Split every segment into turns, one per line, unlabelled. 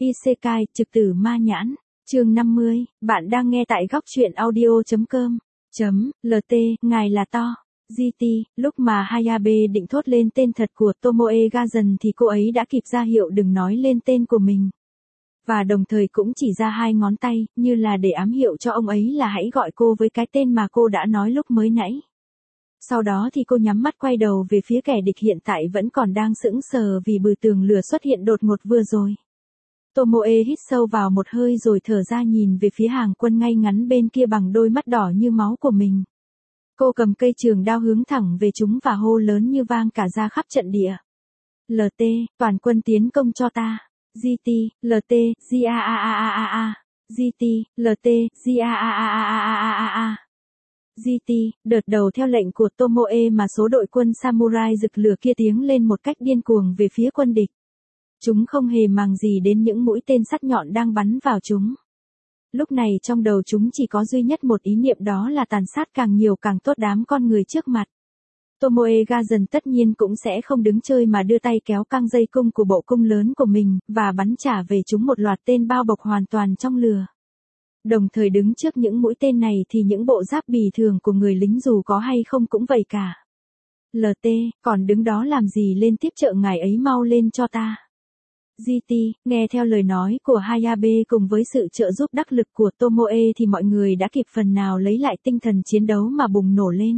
Isekai, trực tử ma nhãn, chương 50, bạn đang nghe tại góc truyện audio.com. LT, ngài là to. GT, lúc mà Hayabe định thốt lên tên thật của Tomoe Gazen thì cô ấy đã kịp ra hiệu đừng nói lên tên của mình. Và đồng thời cũng chỉ ra hai ngón tay, như là để ám hiệu cho ông ấy là hãy gọi cô với cái tên mà cô đã nói lúc mới nãy. Sau đó thì cô nhắm mắt quay đầu về phía kẻ địch hiện tại vẫn còn đang sững sờ vì bức tường lửa xuất hiện đột ngột vừa rồi. Tomoe hít sâu vào một hơi rồi thở ra nhìn về phía hàng quân ngay ngắn bên kia bằng đôi mắt đỏ như máu của mình. Cô cầm cây trường đao hướng thẳng về chúng và hô lớn như vang cả ra khắp trận địa. LT, toàn quân tiến công cho ta. GT, LT, GAAAAAA. GT, LT, GAAAAAA. GT, đợt đầu theo lệnh của Tomoe mà số đội quân samurai rực lửa kia tiến lên một cách điên cuồng về phía quân địch. Chúng không hề màng gì đến những mũi tên sắc nhọn đang bắn vào chúng. Lúc này trong đầu chúng chỉ có duy nhất một ý niệm, đó là tàn sát càng nhiều càng tốt đám con người trước mặt. Tomoe Gazen tất nhiên cũng sẽ không đứng chơi mà đưa tay kéo căng dây cung của bộ cung lớn của mình, và bắn trả về chúng một loạt tên bao bọc hoàn toàn trong lửa. Đồng thời đứng trước những mũi tên này thì những bộ giáp bì thường của người lính dù có hay không cũng vậy cả. LT, còn đứng đó làm gì, lên tiếp trợ ngài ấy, mau lên cho ta. GT, nghe theo lời nói của Hayabe cùng với sự trợ giúp đắc lực của Tomoe thì mọi người đã kịp phần nào lấy lại tinh thần chiến đấu mà bùng nổ lên.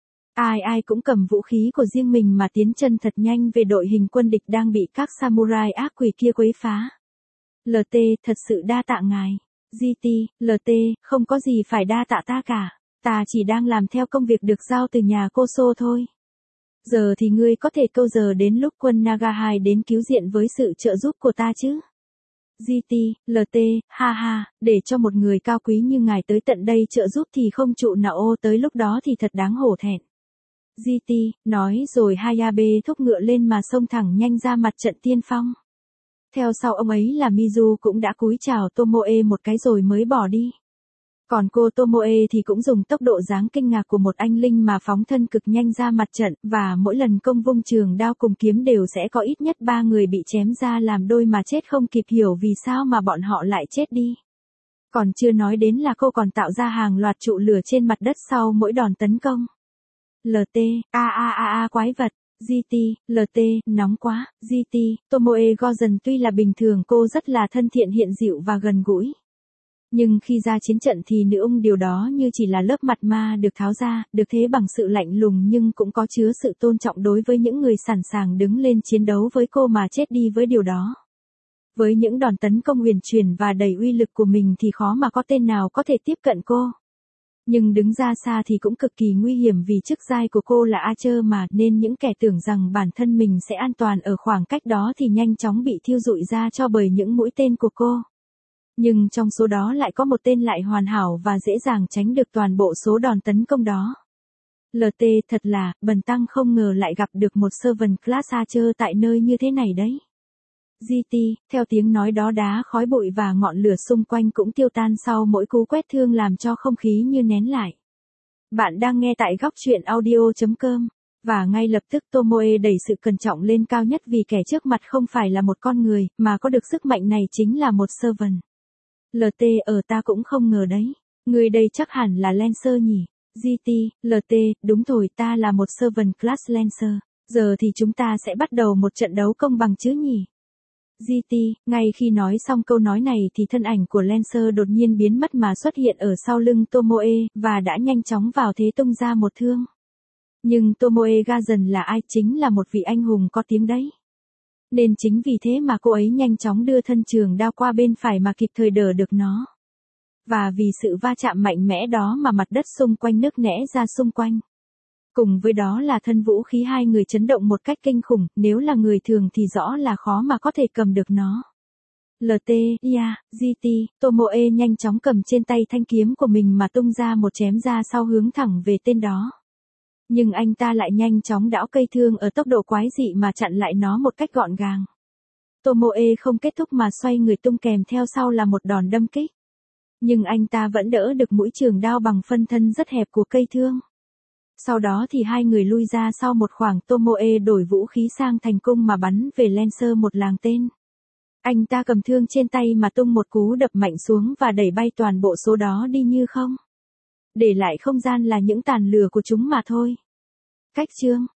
Ai cũng cầm vũ khí của riêng mình mà tiến chân thật nhanh về đội hình quân địch đang bị các samurai ác quỷ kia quấy phá. LT, thật sự đa tạ ngài. GT, LT, không có gì phải đa tạ ta cả. Ta chỉ đang làm theo công việc được giao từ nhà Koso thôi. Giờ thì ngươi có thể câu giờ đến lúc quân Nagahai đến cứu diện với sự trợ giúp của ta chứ. GT, LT, ha ha, để cho một người cao quý như ngài tới tận đây trợ giúp thì không trụ nào ô, tới lúc đó thì thật đáng hổ thẹn. GT, nói rồi Hayabe thúc ngựa lên mà xông thẳng nhanh ra mặt trận tiên phong. Theo sau ông ấy là Mizu cũng đã cúi chào Tomoe một cái rồi mới bỏ đi. Còn cô Tomoe thì cũng dùng tốc độ dáng kinh ngạc của một anh linh mà phóng thân cực nhanh ra mặt trận, và mỗi lần công vung trường đao cùng kiếm đều sẽ có ít nhất 3 người bị chém ra làm đôi mà chết không kịp hiểu vì sao mà bọn họ lại chết đi. Còn chưa nói đến là cô còn tạo ra hàng loạt trụ lửa trên mặt đất sau mỗi đòn tấn công. LT, quái vật. GT, LT, nóng quá. GT, Tomoe Gazen tuy là bình thường cô rất là thân thiện, hiện dịu và gần gũi. Nhưng khi ra chiến trận thì nữ ung điều đó như chỉ là lớp mặt ma được tháo ra, được thế bằng sự lạnh lùng nhưng cũng có chứa sự tôn trọng đối với những người sẵn sàng đứng lên chiến đấu với cô mà chết đi với điều đó. Với những đòn tấn công huyền chuyển và đầy uy lực của mình thì khó mà có tên nào có thể tiếp cận cô. Nhưng đứng ra xa thì cũng cực kỳ nguy hiểm vì chức giai của cô là Archer mà, nên những kẻ tưởng rằng bản thân mình sẽ an toàn ở khoảng cách đó thì nhanh chóng bị thiêu rụi ra cho bởi những mũi tên của cô. Nhưng trong số đó lại có một tên lại hoàn hảo và dễ dàng tránh được toàn bộ số đòn tấn công đó. LT, thật là, bần tăng không ngờ lại gặp được một Servant Class Archer tại nơi như thế này đấy. GT, theo tiếng nói đó đá khói bụi và ngọn lửa xung quanh cũng tiêu tan sau mỗi cú quét thương làm cho không khí như nén lại. Bạn đang nghe tại góc truyện audio.com. Và ngay lập tức Tomoe đẩy sự cẩn trọng lên cao nhất vì kẻ trước mặt không phải là một con người, mà có được sức mạnh này chính là một servant. LT, ta cũng không ngờ đấy. Người đây chắc hẳn là Lancer nhỉ. GT, LT, đúng rồi, ta là một servant class Lancer. Giờ thì chúng ta sẽ bắt đầu một trận đấu công bằng chứ nhỉ. GT, ngay khi nói xong câu nói này thì thân ảnh của Lancer đột nhiên biến mất mà xuất hiện ở sau lưng Tomoe, và đã nhanh chóng vào thế tung ra một thương. Nhưng Tomoe Gazen là ai? Chính là một vị anh hùng có tiếng đấy. Nên chính vì thế mà cô ấy nhanh chóng đưa thân trường đao qua bên phải mà kịp thời đỡ được nó. Và vì sự va chạm mạnh mẽ đó mà mặt đất xung quanh nứt nẻ ra xung quanh. Cùng với đó là thân vũ khí hai người chấn động một cách kinh khủng, nếu là người thường thì rõ là khó mà có thể cầm được nó. LT, GT, Tomoe nhanh chóng cầm trên tay thanh kiếm của mình mà tung ra một chém ra sau hướng thẳng về tên đó. Nhưng anh ta lại nhanh chóng đảo cây thương ở tốc độ quái dị mà chặn lại nó một cách gọn gàng. Tomoe không kết thúc mà xoay người tung kèm theo sau là một đòn đâm kích. Nhưng anh ta vẫn đỡ được mũi trường đao bằng phân thân rất hẹp của cây thương. Sau đó thì hai người lui ra sau một khoảng, Tomoe đổi vũ khí sang thành cung mà bắn về Lancer một làng tên. Anh ta cầm thương trên tay mà tung một cú đập mạnh xuống và đẩy bay toàn bộ số đó đi như không. Để lại không gian là những tàn lửa của chúng mà thôi. Cách chương